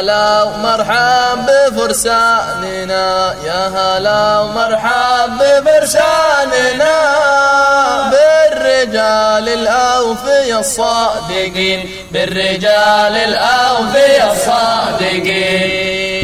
هلا ومرحب بفرساننا، يا هلا ومرحب بفرساننا، بالرجال الأوفياء الصادقين، بالرجال الأوفياء الصادقين.